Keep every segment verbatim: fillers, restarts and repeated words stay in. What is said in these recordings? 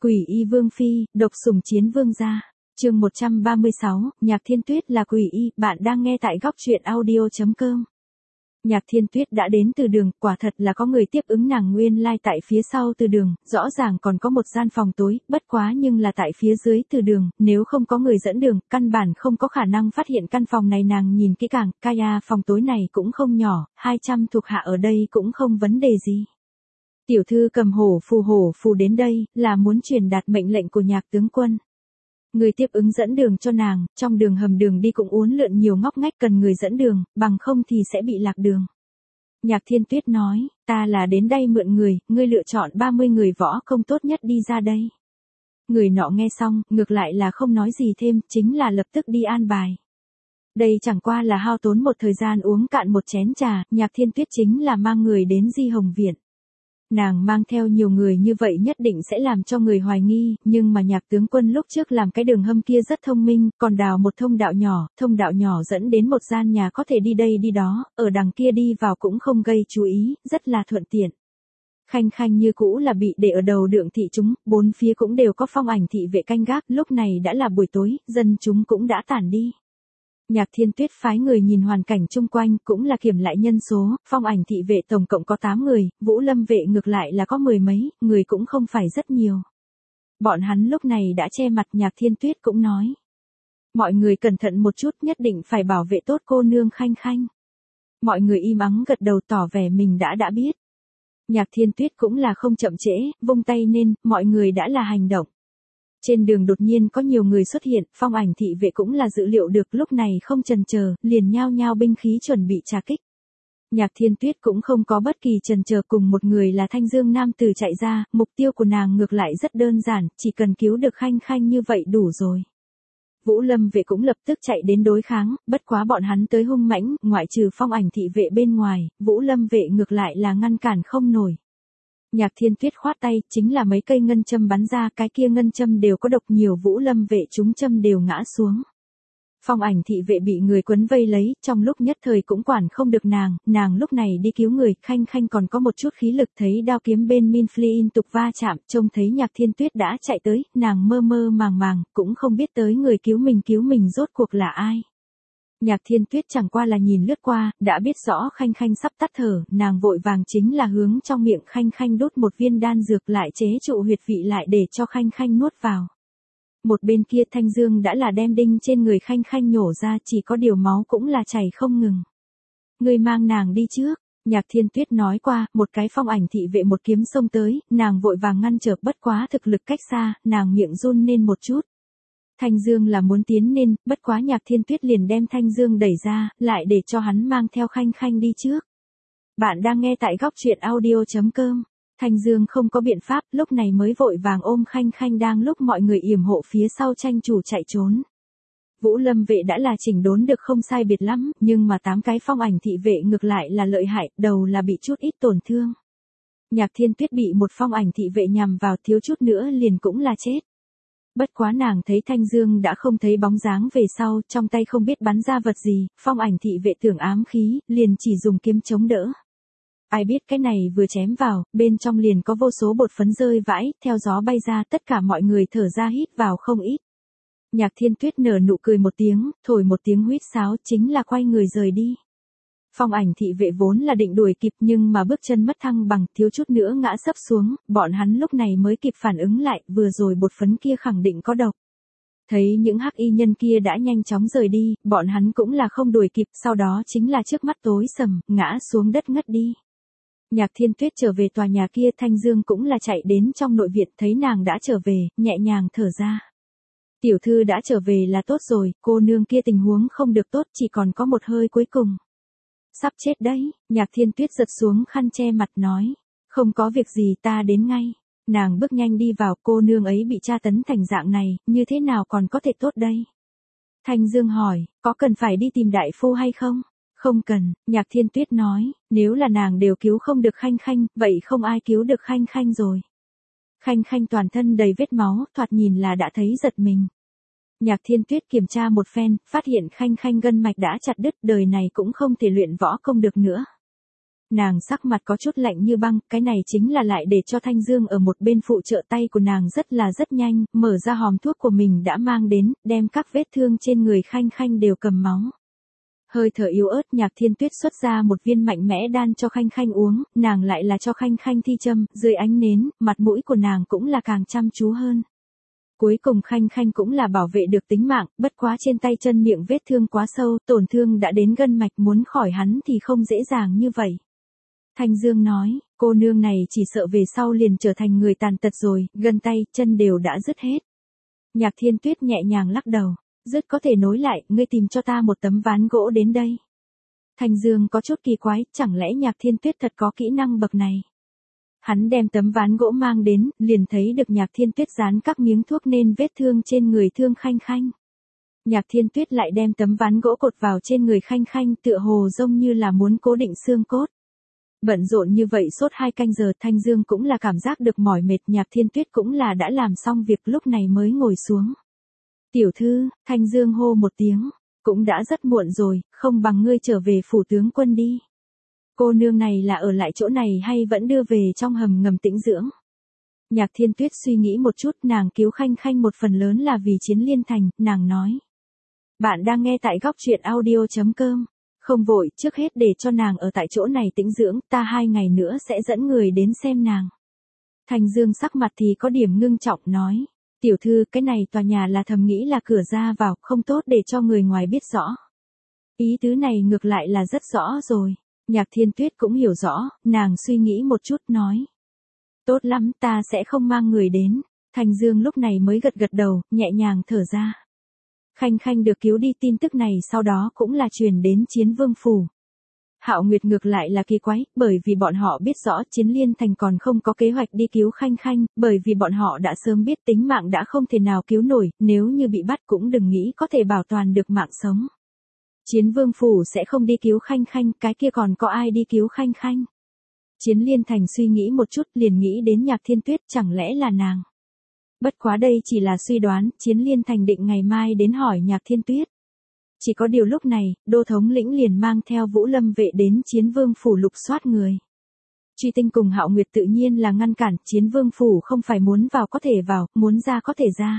Quỷ y vương phi, độc sủng chiến vương gia. Chương một trăm ba mươi sáu, Nhạc Thiên Tuyết là quỷ y, bạn đang nghe tại góc truyện audio chấm com. Nhạc Thiên Tuyết đã đến từ đường, quả thật là có người tiếp ứng nàng nguyên lai tại phía sau từ đường, rõ ràng còn có một gian phòng tối, bất quá nhưng là tại phía dưới từ đường, nếu không có người dẫn đường, căn bản không có khả năng phát hiện căn phòng này. Nàng nhìn kỹ càng, Kaya phòng tối này cũng không nhỏ, hai trăm thuộc hạ ở đây cũng không vấn đề gì. Tiểu thư cầm hổ phù hổ phù đến đây, là muốn truyền đạt mệnh lệnh của Nhạc tướng quân. Người tiếp ứng dẫn đường cho nàng, trong đường hầm đường đi cũng uốn lượn nhiều ngóc ngách, cần người dẫn đường, bằng không thì sẽ bị lạc đường. Nhạc Thiên Tuyết nói, ta là đến đây mượn người, ngươi lựa chọn ba mươi người võ công tốt nhất đi ra đây. Người nọ nghe xong, ngược lại là không nói gì thêm, chính là lập tức đi an bài. Đây chẳng qua là hao tốn một thời gian uống cạn một chén trà, Nhạc Thiên Tuyết chính là mang người đến Di Hồng Viện. Nàng mang theo nhiều người như vậy nhất định sẽ làm cho người hoài nghi, nhưng mà Nhạc tướng quân lúc trước làm cái đường hầm kia rất thông minh, còn đào một thông đạo nhỏ, thông đạo nhỏ dẫn đến một gian nhà có thể đi đây đi đó, ở đằng kia đi vào cũng không gây chú ý, rất là thuận tiện. Khanh Khanh như cũ là bị để ở đầu đường thị chúng, bốn phía cũng đều có phong ảnh thị vệ canh gác, lúc này đã là buổi tối, dân chúng cũng đã tản đi. Nhạc Thiên Tuyết phái người nhìn hoàn cảnh chung quanh, cũng là kiểm lại nhân số, phong ảnh thị vệ tổng cộng có tám người, Vũ Lâm vệ ngược lại là có mười mấy, người cũng không phải rất nhiều. Bọn hắn lúc này đã che mặt. Nhạc Thiên Tuyết cũng nói. Mọi người cẩn thận một chút, nhất định phải bảo vệ tốt cô nương Khanh Khanh. Mọi người im ắng gật đầu tỏ vẻ mình đã đã biết. Nhạc Thiên Tuyết cũng là không chậm trễ, vung tay nên, mọi người đã là hành động. Trên đường đột nhiên có nhiều người xuất hiện, phong ảnh thị vệ cũng là dự liệu được, lúc này không chần chờ, liền nhao nhao binh khí chuẩn bị trà kích. Nhạc Thiên Tuyết cũng không có bất kỳ chần chờ, cùng một người là Thanh Dương nam tử chạy ra, mục tiêu của nàng ngược lại rất đơn giản, chỉ cần cứu được Khanh Khanh như vậy đủ rồi. Vũ Lâm vệ cũng lập tức chạy đến đối kháng, bất quá bọn hắn tới hung mãnh, ngoại trừ phong ảnh thị vệ bên ngoài, Vũ Lâm vệ ngược lại là ngăn cản không nổi. Nhạc Thiên Tuyết khoát tay, chính là mấy cây ngân châm bắn ra, cái kia ngân châm đều có độc, nhiều Vũ Lâm vệ chúng châm đều ngã xuống. Phong ảnh thị vệ bị người quấn vây lấy, trong lúc nhất thời cũng quản không được nàng, nàng lúc này đi cứu người, Khanh Khanh còn có một chút khí lực, thấy đao kiếm bên Minfliin tục va chạm, trông thấy Nhạc Thiên Tuyết đã chạy tới, nàng mơ mơ màng màng, cũng không biết tới người cứu mình cứu mình rốt cuộc là ai. Nhạc Thiên Tuyết chẳng qua là nhìn lướt qua, đã biết rõ Khanh Khanh sắp tắt thở, nàng vội vàng chính là hướng trong miệng Khanh Khanh đút một viên đan dược, lại chế trụ huyệt vị lại để cho Khanh Khanh nuốt vào. Một bên kia Thanh Dương đã là đem đinh trên người Khanh Khanh nhổ ra, chỉ có điều máu cũng là chảy không ngừng. Người mang nàng đi trước, Nhạc Thiên Tuyết nói qua, một cái phong ảnh thị vệ một kiếm xông tới, nàng vội vàng ngăn trở, bất quá thực lực cách xa, nàng miệng run lên một chút. Thanh Dương là muốn tiến lên, bất quá Nhạc Thiên Tuyết liền đem Thanh Dương đẩy ra, lại để cho hắn mang theo Khanh Khanh đi trước. Bạn đang nghe tại góc truyện audio chấm com. Thanh Dương không có biện pháp, lúc này mới vội vàng ôm Khanh Khanh, đang lúc mọi người yểm hộ phía sau tranh chủ chạy trốn. Vũ Lâm vệ đã là chỉnh đốn được không sai biệt lắm, nhưng mà tám cái phong ảnh thị vệ ngược lại là lợi hại, đầu là bị chút ít tổn thương. Nhạc Thiên Tuyết bị một phong ảnh thị vệ nhằm vào, thiếu chút nữa liền cũng là chết. Bất quá nàng thấy Thanh Dương đã không thấy bóng dáng về sau, trong tay không biết bắn ra vật gì, phong ảnh thị vệ tưởng ám khí, liền chỉ dùng kiếm chống đỡ. Ai biết cái này vừa chém vào, bên trong liền có vô số bột phấn rơi vãi, theo gió bay ra, tất cả mọi người thở ra hít vào không ít. Nhạc Thiên Tuyết nở nụ cười một tiếng, thổi một tiếng huýt sáo, chính là quay người rời đi. Phong ảnh thị vệ vốn là định đuổi kịp, nhưng mà bước chân mất thăng bằng, thiếu chút nữa ngã sấp xuống, bọn hắn lúc này mới kịp phản ứng lại, vừa rồi bột phấn kia khẳng định có độc. Thấy những hắc y nhân kia đã nhanh chóng rời đi, bọn hắn cũng là không đuổi kịp, sau đó chính là trước mắt tối sầm, ngã xuống đất ngất đi. Nhạc Thiên Tuyết trở về tòa nhà kia, Thanh Dương cũng là chạy đến trong nội viện, thấy nàng đã trở về, nhẹ nhàng thở ra. Tiểu thư đã trở về là tốt rồi, cô nương kia tình huống không được tốt, chỉ còn có một hơi cuối cùng. Sắp chết đấy, Nhạc Thiên Tuyết giật xuống khăn che mặt nói. Không có việc gì, ta đến ngay. Nàng bước nhanh đi vào, cô nương ấy bị tra tấn thành dạng này, như thế nào còn có thể tốt đây? Thanh Dương hỏi, có cần phải đi tìm đại phu hay không? Không cần, Nhạc Thiên Tuyết nói, nếu là nàng đều cứu không được Khanh Khanh, vậy không ai cứu được Khanh Khanh rồi. Khanh Khanh toàn thân đầy vết máu, thoạt nhìn là đã thấy giật mình. Nhạc Thiên Tuyết kiểm tra một phen, phát hiện Khanh Khanh gân mạch đã chặt đứt, đời này cũng không thể luyện võ công được nữa. Nàng sắc mặt có chút lạnh như băng, cái này chính là lại để cho Thanh Dương ở một bên phụ trợ tay của nàng rất là rất nhanh, mở ra hòm thuốc của mình đã mang đến, đem các vết thương trên người Khanh Khanh đều cầm máu. Hơi thở yếu ớt Nhạc Thiên Tuyết xuất ra một viên mạnh mẽ đan cho Khanh Khanh uống, nàng lại là cho Khanh Khanh thi châm, dưới ánh nến, mặt mũi của nàng cũng là càng chăm chú hơn. Cuối cùng Khanh Khanh cũng là bảo vệ được tính mạng, bất quá trên tay chân miệng vết thương quá sâu, tổn thương đã đến gân mạch, muốn khỏi hắn thì không dễ dàng như vậy. Thanh Dương nói, cô nương này chỉ sợ về sau liền trở thành người tàn tật rồi, gân tay, chân đều đã dứt hết. Nhạc Thiên Tuyết nhẹ nhàng lắc đầu, dứt có thể nối lại, ngươi tìm cho ta một tấm ván gỗ đến đây. Thanh Dương có chút kỳ quái, chẳng lẽ Nhạc Thiên Tuyết thật có kỹ năng bậc này. Hắn đem tấm ván gỗ mang đến, liền thấy được Nhạc Thiên Tuyết dán các miếng thuốc nên vết thương trên người thương Khanh Khanh. Nhạc Thiên Tuyết lại đem tấm ván gỗ cột vào trên người Khanh Khanh tựa hồ giống như là muốn cố định xương cốt. Bận rộn như vậy suốt hai canh giờ Thanh Dương cũng là cảm giác được mỏi mệt, Nhạc Thiên Tuyết cũng là đã làm xong việc lúc này mới ngồi xuống. Tiểu thư, Thanh Dương hô một tiếng, cũng đã rất muộn rồi, không bằng ngươi trở về phủ tướng quân đi. Cô nương này là ở lại chỗ này hay vẫn đưa về trong hầm ngầm tĩnh dưỡng? Nhạc Thiên Tuyết suy nghĩ một chút, nàng cứu Khanh Khanh một phần lớn là vì Chiến Liên Thành, nàng nói. Bạn đang nghe tại góc truyện audio chấm com. Không vội, trước hết để cho nàng ở tại chỗ này tĩnh dưỡng, ta hai ngày nữa sẽ dẫn người đến xem nàng. Thanh Dương sắc mặt thì có điểm ngưng trọng nói. Tiểu thư, cái này tòa nhà là thầm nghĩ là cửa ra vào, không tốt để cho người ngoài biết rõ. Ý tứ này ngược lại là rất rõ rồi. Nhạc Thiên Tuyết cũng hiểu rõ, nàng suy nghĩ một chút nói. Tốt lắm, ta sẽ không mang người đến. Thanh Dương lúc này mới gật gật đầu, nhẹ nhàng thở ra. Khanh Khanh được cứu đi, tin tức này sau đó cũng là truyền đến Chiến Vương phủ. Hạo Nguyệt ngược lại là kỳ quái, bởi vì bọn họ biết rõ Chiến Liên Thành còn không có kế hoạch đi cứu Khanh Khanh, bởi vì bọn họ đã sớm biết tính mạng đã không thể nào cứu nổi, nếu như bị bắt cũng đừng nghĩ có thể bảo toàn được mạng sống. Chiến Vương phủ sẽ không đi cứu Khanh Khanh, cái kia còn có ai đi cứu Khanh Khanh? Chiến Liên Thành suy nghĩ một chút liền nghĩ đến Nhạc Thiên Tuyết, chẳng lẽ là nàng? Bất quá đây chỉ là suy đoán, Chiến Liên Thành định ngày mai đến hỏi Nhạc Thiên Tuyết. Chỉ có điều lúc này, Đô thống lĩnh liền mang theo Vũ Lâm vệ đến Chiến Vương phủ lục soát người. Truy Tinh cùng Hạo Nguyệt tự nhiên là ngăn cản, Chiến Vương phủ không phải muốn vào có thể vào, muốn ra có thể ra.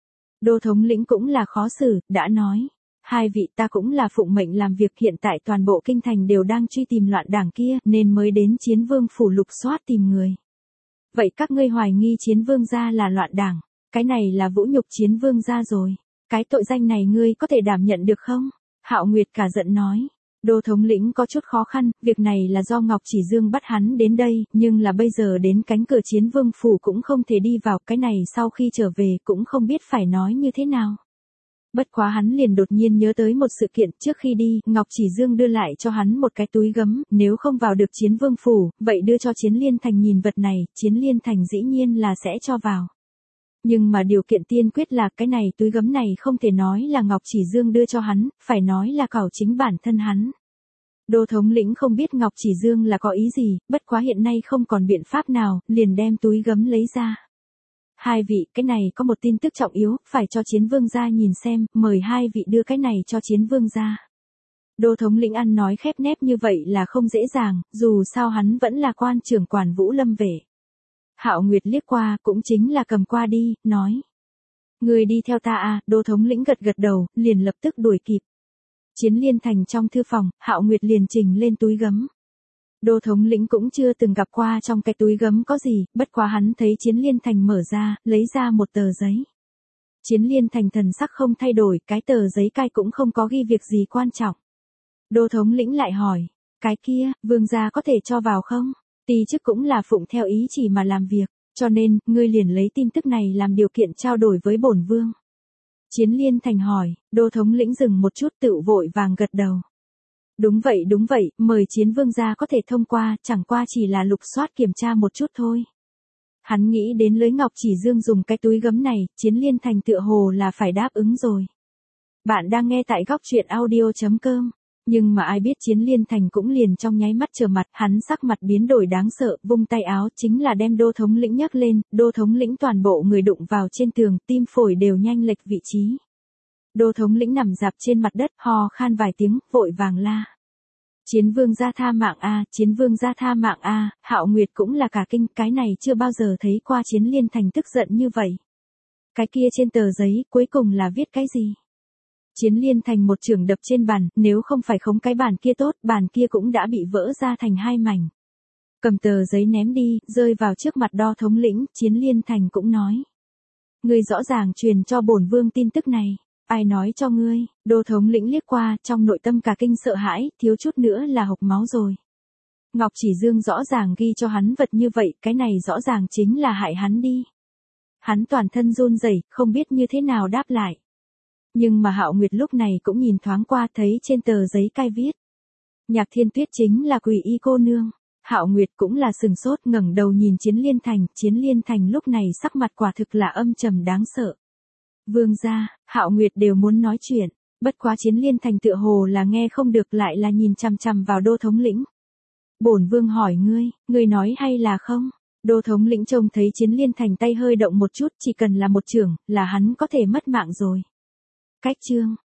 Đô thống lĩnh cũng là khó xử, đã nói. Hai vị ta cũng là phụng mệnh làm việc, hiện tại toàn bộ kinh thành đều đang truy tìm loạn đảng kia, nên mới đến Chiến Vương phủ lục soát tìm người. Vậy các ngươi hoài nghi Chiến Vương gia là loạn đảng, cái này là vũ nhục Chiến Vương gia rồi. Cái tội danh này ngươi có thể đảm nhận được không? Hạo Nguyệt cả giận nói. Đô thống lĩnh có chút khó khăn, việc này là do Ngọc Chỉ Dương bắt hắn đến đây, nhưng là bây giờ đến cánh cửa Chiến Vương phủ cũng không thể đi vào, cái này sau khi trở về cũng không biết phải nói như thế nào. Bất quá hắn liền đột nhiên nhớ tới một sự kiện, trước khi đi, Ngọc Chỉ Dương đưa lại cho hắn một cái túi gấm, nếu không vào được Chiến Vương phủ, vậy đưa cho Chiến Liên Thành nhìn vật này, Chiến Liên Thành dĩ nhiên là sẽ cho vào. Nhưng mà điều kiện tiên quyết là cái này túi gấm này không thể nói là Ngọc Chỉ Dương đưa cho hắn, phải nói là cảo chính bản thân hắn. Đô thống lĩnh không biết Ngọc Chỉ Dương là có ý gì, bất quá hiện nay không còn biện pháp nào, liền đem túi gấm lấy ra. Hai vị, cái này có một tin tức trọng yếu, phải cho Chiến Vương gia nhìn xem, mời hai vị đưa cái này cho Chiến Vương gia. Đô thống lĩnh ăn nói khép nép như vậy là không dễ dàng, dù sao hắn vẫn là quan trưởng quản Vũ Lâm vệ. Hạo Nguyệt liếc qua, cũng chính là cầm qua đi, nói. Người đi theo ta à, Đô thống lĩnh gật gật đầu, liền lập tức đuổi kịp. Chiến Liên Thành trong thư phòng, Hạo Nguyệt liền trình lên túi gấm. Đô thống lĩnh cũng chưa từng gặp qua trong cái túi gấm có gì, bất quá hắn thấy Chiến Liên Thành mở ra, lấy ra một tờ giấy. Chiến Liên Thành thần sắc không thay đổi, cái tờ giấy cai cũng không có ghi việc gì quan trọng. Đô thống lĩnh lại hỏi, cái kia, vương gia có thể cho vào không? Ti chức cũng là phụng theo ý chỉ mà làm việc, cho nên, ngươi liền lấy tin tức này làm điều kiện trao đổi với bổn vương. Chiến Liên Thành hỏi, Đô thống lĩnh dừng một chút tự vội vàng gật đầu. Đúng vậy đúng vậy, mời Chiến Vương gia có thể thông qua, chẳng qua chỉ là lục soát kiểm tra một chút thôi. Hắn nghĩ đến Lưới Ngọc Chỉ Dương dùng cái túi gấm này, Chiến Liên Thành tựa hồ là phải đáp ứng rồi. Bạn đang nghe tại góc truyện audio chấm com. Nhưng mà ai biết Chiến Liên Thành cũng liền trong nháy mắt trở mặt, hắn sắc mặt biến đổi đáng sợ, vung tay áo chính là đem Đô thống lĩnh nhấc lên, Đô thống lĩnh toàn bộ người đụng vào trên tường, tim phổi đều nhanh lệch vị trí. Đô thống lĩnh nằm dạp trên mặt đất, ho khan vài tiếng, vội vàng la. Chiến vương gia tha mạng a, chiến vương gia tha mạng a, Hạo Nguyệt cũng là cả kinh, cái này chưa bao giờ thấy qua Chiến Liên Thành tức giận như vậy. Cái kia trên tờ giấy, cuối cùng là viết cái gì? Chiến Liên Thành một chưởng đập trên bàn, nếu không phải khống cái bàn kia tốt, bàn kia cũng đã bị vỡ ra thành hai mảnh. Cầm tờ giấy ném đi, rơi vào trước mặt Đô thống lĩnh, Chiến Liên Thành cũng nói. Ngươi rõ ràng truyền cho bổn vương tin tức này, ai nói cho ngươi? Đô thống lĩnh liếc qua, trong nội tâm cả kinh sợ hãi, thiếu chút nữa là hộc máu rồi. Ngọc Chỉ Dương rõ ràng ghi cho hắn vật như vậy, cái này rõ ràng chính là hại hắn đi. Hắn toàn thân run rẩy, không biết như thế nào đáp lại. Nhưng mà Hạo Nguyệt lúc này cũng nhìn thoáng qua, thấy trên tờ giấy cai viết. Nhạc Thiên Tuyết chính là Quỷ Y cô nương. Hạo Nguyệt cũng là sừng sốt, ngẩng đầu nhìn Chiến Liên Thành, Chiến Liên Thành lúc này sắc mặt quả thực là âm trầm đáng sợ. Vương gia, Hạo Nguyệt đều muốn nói chuyện, bất quá Chiến Liên Thành tựa hồ là nghe không được, lại là nhìn chằm chằm vào Đô thống lĩnh. Bổn vương hỏi ngươi, ngươi nói hay là không? Đô thống lĩnh trông thấy Chiến Liên Thành tay hơi động một chút, chỉ cần là một chưởng, là hắn có thể mất mạng rồi. Cách chương,